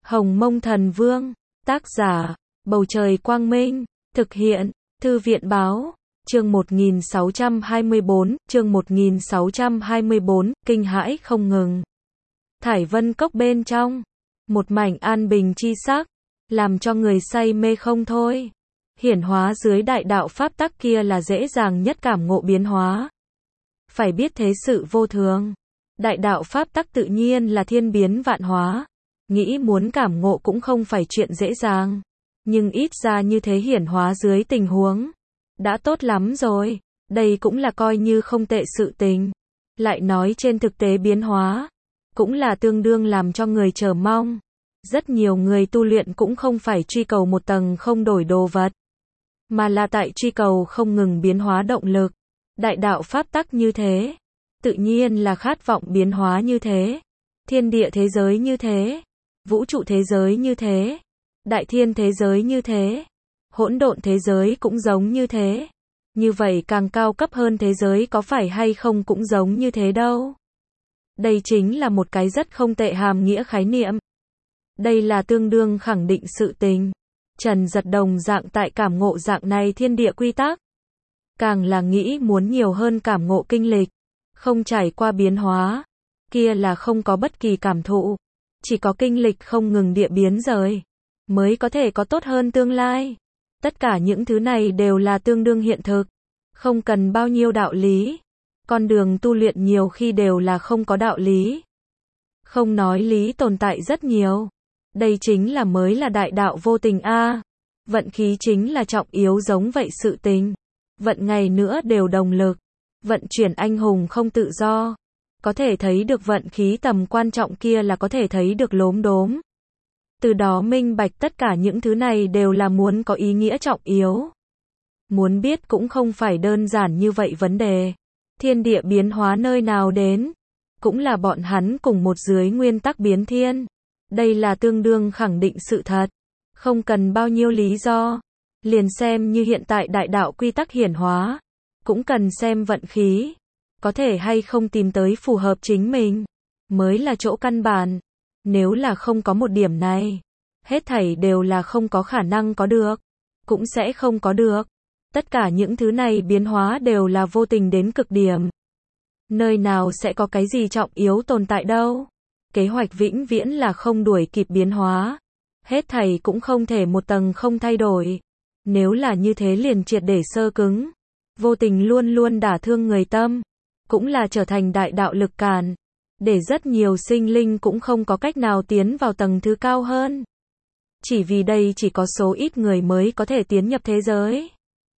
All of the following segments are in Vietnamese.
Hồng Mông Thần Vương, tác giả, Bầu Trời Quang Minh, thực hiện, Thư viện Báo, chương 1624, kinh hãi không ngừng. Thải Vân Cốc bên trong, một mảnh an bình chi sắc, làm cho người say mê không thôi. Hiển hóa dưới đại đạo pháp tắc kia là dễ dàng nhất cảm ngộ biến hóa. Phải biết thế sự vô thường. Đại đạo pháp tắc tự nhiên là thiên biến vạn hóa. Nghĩ muốn cảm ngộ cũng không phải chuyện dễ dàng. Nhưng ít ra như thế hiển hóa dưới tình huống. Đã tốt lắm rồi. Đây cũng là coi như không tệ sự tình. Lại nói trên thực tế biến hóa. Cũng là tương đương làm cho người chờ mong. Rất nhiều người tu luyện cũng không phải truy cầu một tầng không đổi đồ vật. Mà là tại truy cầu không ngừng biến hóa động lực. Đại đạo pháp tắc như thế. Tự nhiên là khát vọng biến hóa như thế. Thiên địa thế giới như thế. Vũ trụ thế giới như thế. Đại thiên thế giới như thế. Hỗn độn thế giới cũng giống như thế. Như vậy càng cao cấp hơn thế giới có phải hay không cũng giống như thế đâu. Đây chính là một cái rất không tệ hàm nghĩa khái niệm. Đây là tương đương khẳng định sự tình. Trần Giật đồng dạng tại cảm ngộ dạng này thiên địa quy tắc. Càng là nghĩ muốn nhiều hơn cảm ngộ kinh lịch. Không trải qua biến hóa. Kia là không có bất kỳ cảm thụ. Chỉ có kinh lịch không ngừng địa biến rời. Mới có thể có tốt hơn tương lai. Tất cả những thứ này đều là tương đương hiện thực. Không cần bao nhiêu đạo lý. Con đường tu luyện nhiều khi đều là không có đạo lý. Không nói lý tồn tại rất nhiều. Đây chính là mới là đại đạo vô tình a. Vận khí chính là trọng yếu giống vậy sự tình. Vận ngày nữa đều đồng lực. Vận chuyển anh hùng không tự do. Có thể thấy được vận khí tầm quan trọng kia là có thể thấy được lốm đốm. Từ đó minh bạch tất cả những thứ này đều là muốn có ý nghĩa trọng yếu. Muốn biết cũng không phải đơn giản như vậy vấn đề. Thiên địa biến hóa nơi nào đến. Cũng là bọn hắn cùng một dưới nguyên tắc biến thiên. Đây là tương đương khẳng định sự thật. Không cần bao nhiêu lý do. Liền xem như hiện tại đại đạo quy tắc hiển hóa. Cũng cần xem vận khí. Có thể hay không tìm tới phù hợp chính mình. Mới là chỗ căn bản. Nếu là không có một điểm này. Hết thảy đều là không có khả năng có được. Cũng sẽ không có được. Tất cả những thứ này biến hóa đều là vô tình đến cực điểm. Nơi nào sẽ có cái gì trọng yếu tồn tại đâu. Kế hoạch vĩnh viễn là không đuổi kịp biến hóa. Hết thảy cũng không thể một tầng không thay đổi. Nếu là như thế liền triệt để sơ cứng. Vô tình luôn luôn đả thương người tâm. Cũng là trở thành đại đạo lực cản. Để rất nhiều sinh linh cũng không có cách nào tiến vào tầng thứ cao hơn. Chỉ vì đây chỉ có số ít người mới có thể tiến nhập thế giới.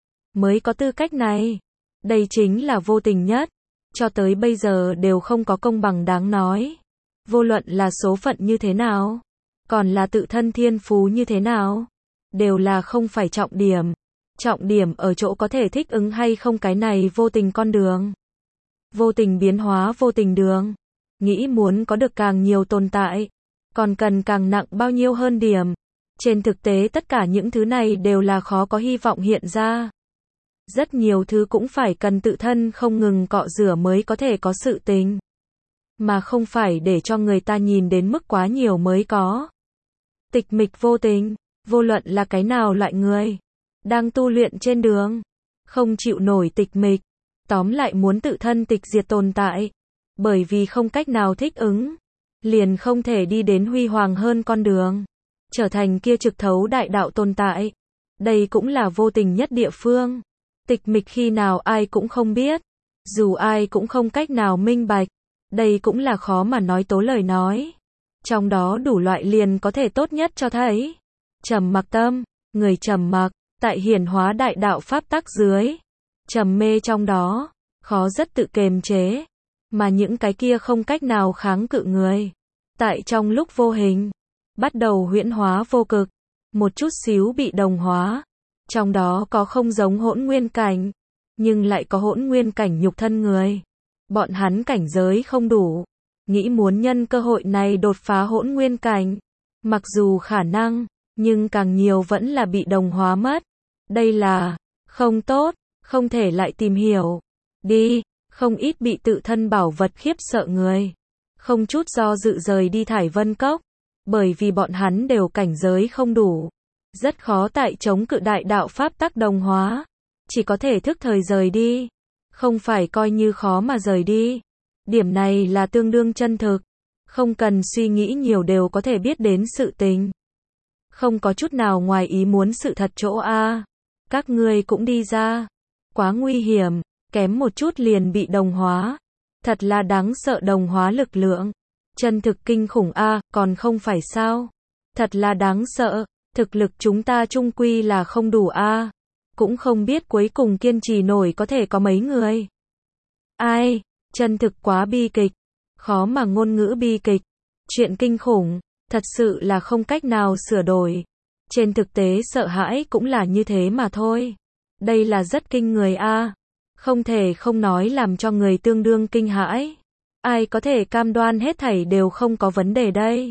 Mới có tư cách này. Đây chính là vô tình nhất. Cho tới bây giờ đều không có công bằng đáng nói. Vô luận là số phận như thế nào. Còn là tự thân thiên phú như thế nào. Đều là không phải trọng điểm. Trọng điểm ở chỗ có thể thích ứng hay không cái này vô tình con đường. Vô tình biến hóa vô tình đường. Nghĩ muốn có được càng nhiều tồn tại. Còn cần càng nặng bao nhiêu hơn điểm. Trên thực tế tất cả những thứ này đều là khó có hy vọng hiện ra. Rất nhiều thứ cũng phải cần tự thân không ngừng cọ rửa mới có thể có sự tình. Mà không phải để cho người ta nhìn đến mức quá nhiều mới có. Tịch mịch vô tình, vô luận là cái nào loại người. Đang tu luyện trên đường. Không chịu nổi tịch mịch. Tóm lại muốn tự thân tịch diệt tồn tại. Bởi vì không cách nào thích ứng. Liền không thể đi đến huy hoàng hơn con đường. Trở thành kia trực thấu đại đạo tồn tại. Đây cũng là vô tình nhất địa phương. Tịch mịch khi nào ai cũng không biết. Dù ai cũng không cách nào minh bạch. Đây cũng là khó mà nói tố lời nói. Trong đó đủ loại liền có thể tốt nhất cho thấy. Trầm mặc tâm, người trầm mặc, tại hiển hóa đại đạo pháp tắc dưới. Trầm mê trong đó, khó rất tự kiềm chế. Mà những cái kia không cách nào kháng cự người. Tại trong lúc vô hình, bắt đầu huyễn hóa vô cực. Một chút xíu bị đồng hóa. Trong đó có không giống hỗn nguyên cảnh. Nhưng lại có hỗn nguyên cảnh nhục thân người. Bọn hắn cảnh giới không đủ. Nghĩ muốn nhân cơ hội này đột phá hỗn nguyên cảnh. Mặc dù khả năng, nhưng càng nhiều vẫn là bị đồng hóa mất. Đây là không tốt, không thể lại tìm hiểu. Đi, không ít bị tự thân bảo vật khiếp sợ người. Không chút do dự rời đi Thải Vân Cốc. bởi vì bọn hắn đều cảnh giới không đủ. Rất khó tại chống cự đại đạo pháp tắc đồng hóa. Chỉ có thể thức thời rời đi. Không phải coi như khó mà rời đi. Điểm này là tương đương chân thực. Không cần suy nghĩ nhiều đều có thể biết đến sự tình. Không có chút nào ngoài ý muốn sự thật chỗ A. Các ngươi cũng đi ra. Quá nguy hiểm, kém một chút liền bị đồng hóa. Thật là đáng sợ đồng hóa lực lượng. Chân thực kinh khủng A, còn không phải sao. Thật là đáng sợ, thực lực chúng ta chung quy là không đủ A. Cũng không biết cuối cùng kiên trì nổi có thể có mấy người. Ai, chân thực quá bi kịch. Khó mà ngôn ngữ bi kịch. Chuyện kinh khủng, thật sự là không cách nào sửa đổi. Trên thực tế sợ hãi cũng là như thế mà thôi. Đây là rất kinh người A. Không thể không nói làm cho người tương đương kinh hãi. Ai có thể cam đoan hết thảy đều không có vấn đề đây?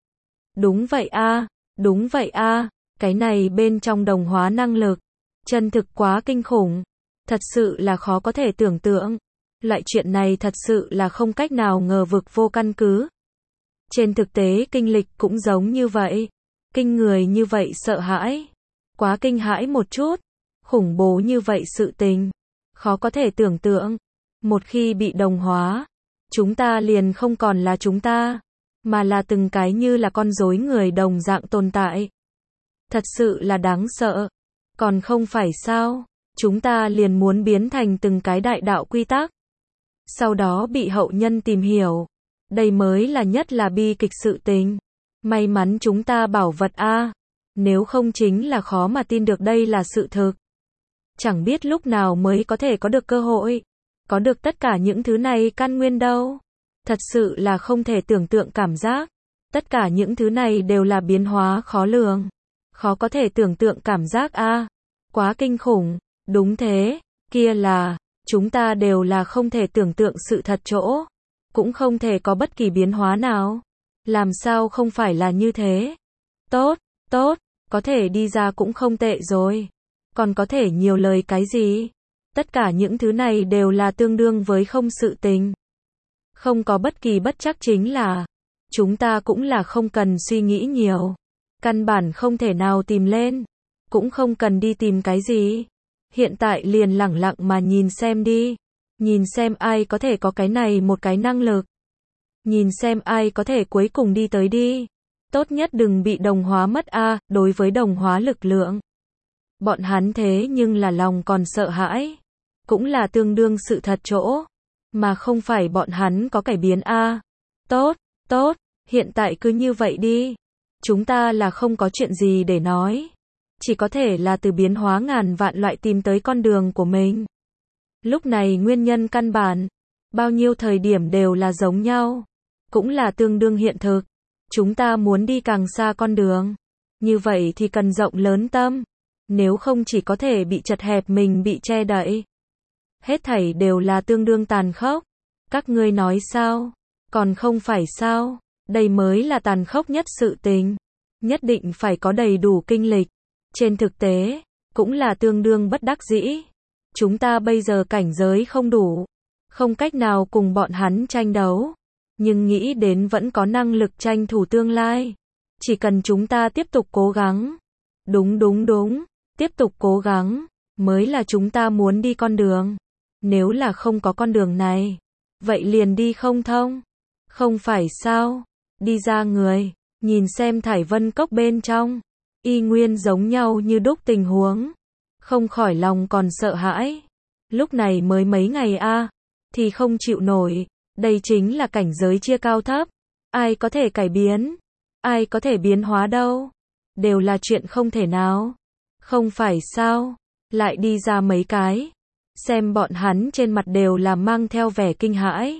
Đúng vậy A, đúng vậy A, cái này bên trong đồng hóa năng lực. Chân thực quá kinh khủng. Thật sự là khó có thể tưởng tượng. Loại chuyện này thật sự là không cách nào ngờ vực vô căn cứ. Trên thực tế kinh lịch cũng giống như vậy. Kinh người như vậy sợ hãi. Quá kinh hãi một chút. Khủng bố như vậy sự tình. Khó có thể tưởng tượng. Một khi bị đồng hóa, chúng ta liền không còn là chúng ta, mà là từng cái như là con rối người đồng dạng tồn tại. Thật sự là đáng sợ. Còn không phải sao, chúng ta liền muốn biến thành từng cái đại đạo quy tắc. Sau đó bị hậu nhân tìm hiểu. Đây mới là nhất là bi kịch sự tình. May mắn chúng ta bảo vật A. Nếu không chính là khó mà tin được đây là sự thực. Chẳng biết lúc nào mới có thể có được cơ hội. Có được tất cả những thứ này căn nguyên đâu. Thật sự là không thể tưởng tượng cảm giác. Tất cả những thứ này đều là biến hóa khó lường. Khó có thể tưởng tượng cảm giác A. Quá kinh khủng. Đúng thế. Kia là, chúng ta đều là không thể tưởng tượng sự thật chỗ. Cũng không thể có bất kỳ biến hóa nào. Làm sao không phải là như thế? Tốt, tốt, có thể đi ra cũng không tệ rồi. Còn có thể nhiều lời cái gì? Tất cả những thứ này đều là tương đương với không sự tình. Không có bất kỳ bất chắc chính là, chúng ta cũng là không cần suy nghĩ nhiều. Căn bản không thể nào tìm lên. Cũng không cần đi tìm cái gì. Hiện tại liền lẳng lặng mà nhìn xem đi. Nhìn xem ai có thể có cái này một cái năng lực. Nhìn xem ai có thể cuối cùng đi tới đi. Tốt nhất đừng bị đồng hóa mất A, đối với đồng hóa lực lượng. Bọn hắn thế nhưng là lòng còn sợ hãi. Cũng là tương đương sự thật chỗ. Mà không phải bọn hắn có cải biến A. Tốt, tốt, hiện tại cứ như vậy đi. Chúng ta là không có chuyện gì để nói. Chỉ có thể là từ biến hóa ngàn vạn loại tìm tới con đường của mình. Lúc này nguyên nhân căn bản, bao nhiêu thời điểm đều là giống nhau. Cũng là tương đương hiện thực. Chúng ta muốn đi càng xa con đường. Như vậy thì cần rộng lớn tâm. Nếu không chỉ có thể bị chật hẹp mình bị che đậy. Hết thảy đều là tương đương tàn khốc. Các ngươi nói sao? Còn không phải sao? Đây mới là tàn khốc nhất sự tình. Nhất định phải có đầy đủ kinh lịch. Trên thực tế, cũng là tương đương bất đắc dĩ. Chúng ta bây giờ cảnh giới không đủ. Không cách nào cùng bọn hắn tranh đấu. Nhưng nghĩ đến vẫn có năng lực tranh thủ tương lai. Chỉ cần chúng ta tiếp tục cố gắng. Đúng đúng đúng. Tiếp tục cố gắng. Mới là chúng ta muốn đi con đường. Nếu là không có con đường này. Vậy liền đi không thông. Không phải sao. Đi ra người. Nhìn xem Thải Vân Cốc bên trong. Y nguyên giống nhau như đúc tình huống. Không khỏi lòng còn sợ hãi. Lúc này mới mấy ngày A. Thì không chịu nổi. Đây chính là cảnh giới chia cao thấp. Ai có thể cải biến? Ai có thể biến hóa đâu? Đều là chuyện không thể nào. Không phải sao? Lại đi ra mấy cái. Xem bọn hắn trên mặt đều là mang theo vẻ kinh hãi.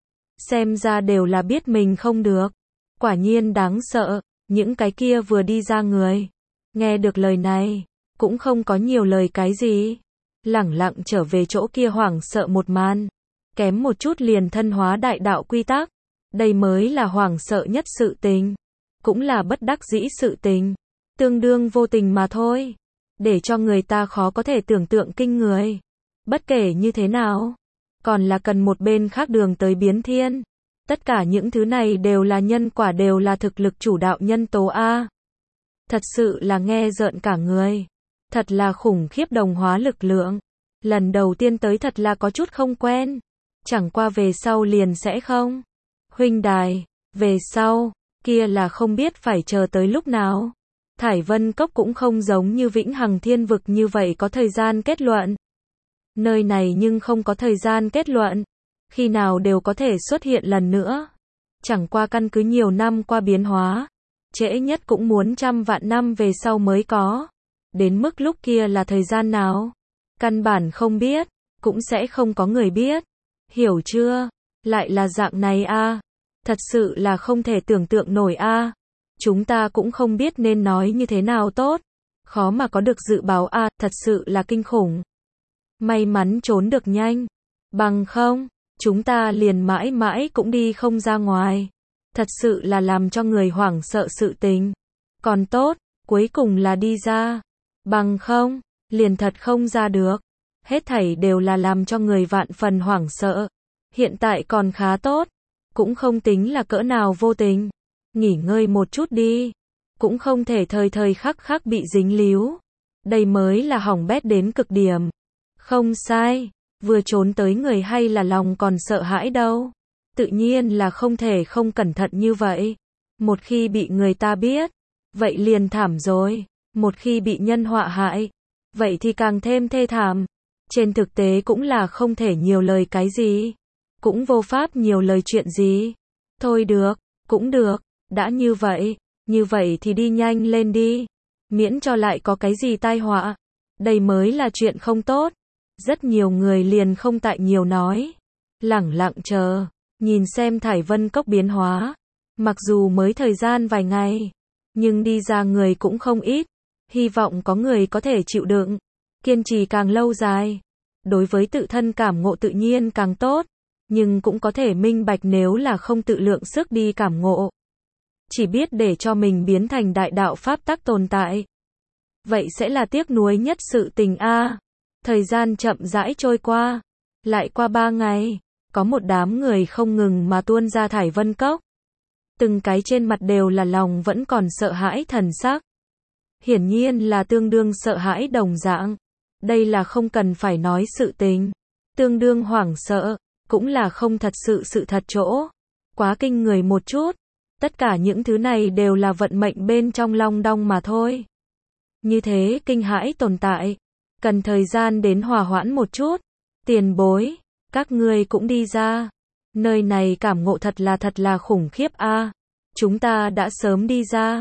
Xem ra đều là biết mình không được. Quả nhiên đáng sợ. Những cái kia vừa đi ra người. Nghe được lời này. Cũng không có nhiều lời cái gì. Lẳng lặng trở về chỗ kia hoảng sợ một màn. Kém một chút liền thân hóa đại đạo quy tắc. Đây mới là hoảng sợ nhất sự tình. Cũng là bất đắc dĩ sự tình. Tương đương vô tình mà thôi. Để cho người ta khó có thể tưởng tượng kinh người. Bất kể như thế nào. Còn là cần một bên khác đường tới biến thiên. Tất cả những thứ này đều là nhân quả, đều là thực lực chủ đạo nhân tố A. Thật sự là nghe rợn cả người. Thật là khủng khiếp đồng hóa lực lượng. Lần đầu tiên tới thật là có chút không quen. Chẳng qua về sau liền sẽ không. Huynh đài, về sau, kia là không biết phải chờ tới lúc nào. Thải Vân Cốc cũng không giống như Vĩnh Hằng Thiên Vực như vậy có thời gian kết luận. Nơi này nhưng không có thời gian kết luận. Khi nào đều có thể xuất hiện lần nữa. Chẳng qua căn cứ nhiều năm qua biến hóa. Trễ nhất cũng muốn trăm vạn năm về sau mới có. Đến mức lúc kia là thời gian nào? Căn bản không biết. Cũng sẽ không có người biết. Hiểu chưa? Lại là dạng này a. Thật sự là không thể tưởng tượng nổi a. Chúng ta cũng không biết nên nói như thế nào tốt. Khó mà có được dự báo a, thật sự là kinh khủng. May mắn trốn được nhanh. Bằng không, chúng ta liền mãi mãi cũng đi không ra ngoài. Thật sự là làm cho người hoảng sợ sự tình. Còn tốt, cuối cùng là đi ra. Bằng không, liền thật không ra được. Hết thảy đều là làm cho người vạn phần hoảng sợ. Hiện tại còn khá tốt. Cũng không tính là cỡ nào vô tình. Nghỉ ngơi một chút đi. Cũng không thể thời thời khắc khắc bị dính líu. Đây mới là hỏng bét đến cực điểm. Không sai. Vừa trốn tới người hay là lòng còn sợ hãi đâu. Tự nhiên là không thể không cẩn thận như vậy. Một khi bị người ta biết, vậy liền thảm rồi. Một khi bị nhân họa hại, vậy thì càng thêm thê thảm. Trên thực tế cũng là không thể nhiều lời cái gì. Cũng vô pháp nhiều lời chuyện gì. Thôi được, cũng được. Đã như vậy thì đi nhanh lên đi. Miễn cho lại có cái gì tai họa. Đây mới là chuyện không tốt. Rất nhiều người liền không tại nhiều nói. Lẳng lặng chờ. Nhìn xem Thải Vân Cốc biến hóa. Mặc dù mới thời gian vài ngày. Nhưng đi ra người cũng không ít. Hy vọng có người có thể chịu đựng. Kiên trì càng lâu dài. Đối với tự thân cảm ngộ tự nhiên càng tốt. Nhưng cũng có thể minh bạch nếu là không tự lượng sức đi cảm ngộ. Chỉ biết để cho mình biến thành đại đạo pháp tắc tồn tại. Vậy sẽ là tiếc nuối nhất sự tình a. Thời gian chậm rãi trôi qua. Lại qua 3 ngày. Có một đám người không ngừng mà tuôn ra Thải Vân Cốc. Từng cái trên mặt đều là lòng vẫn còn sợ hãi thần sắc. Hiển nhiên là tương đương sợ hãi đồng dạng. Đây là không cần phải nói sự tình. Tương đương hoảng sợ. Cũng là không thật sự thật chỗ. Quá kinh người một chút. Tất cả những thứ này đều là vận mệnh bên trong long đong mà thôi. Như thế kinh hãi tồn tại. Cần thời gian đến hòa hoãn một chút. Tiền bối. Các ngươi cũng đi ra. Nơi này cảm ngộ thật là khủng khiếp a. Chúng ta đã sớm đi ra.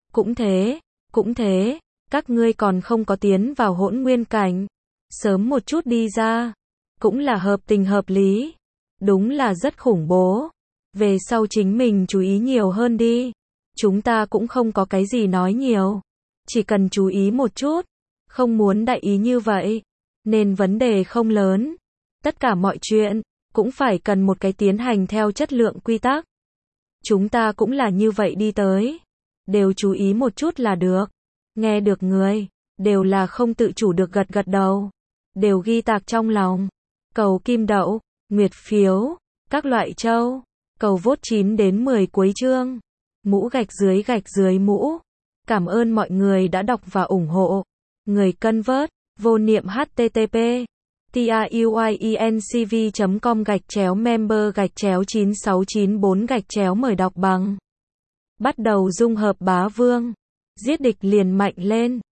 Cũng thế. Các ngươi còn không có tiến vào hỗn nguyên cảnh. Sớm một chút đi ra. Cũng là hợp tình hợp lý. Đúng là rất khủng bố. Về sau chính mình chú ý nhiều hơn đi. Chúng ta cũng không có cái gì nói nhiều. Chỉ cần chú ý một chút. Không muốn đại ý như vậy. Nên vấn đề không lớn. Tất cả mọi chuyện. Cũng phải cần một cái tiến hành theo chất lượng quy tắc. Chúng ta cũng là như vậy đi tới. Đều chú ý một chút là được. Nghe được người. Đều là không tự chủ được gật đầu. Đều ghi tạc trong lòng. Cầu kim đậu. Nguyệt phiếu. Các loại châu. Cầu vote 9 đến 10 cuối chương. Mũ gạch dưới mũ. Cảm ơn mọi người đã đọc và ủng hộ. Người cân vớt. Vô niệm http truyencv.com/member/9694 mời đọc bằng. Bắt đầu dung hợp bá vương. Giết địch liền mạnh lên.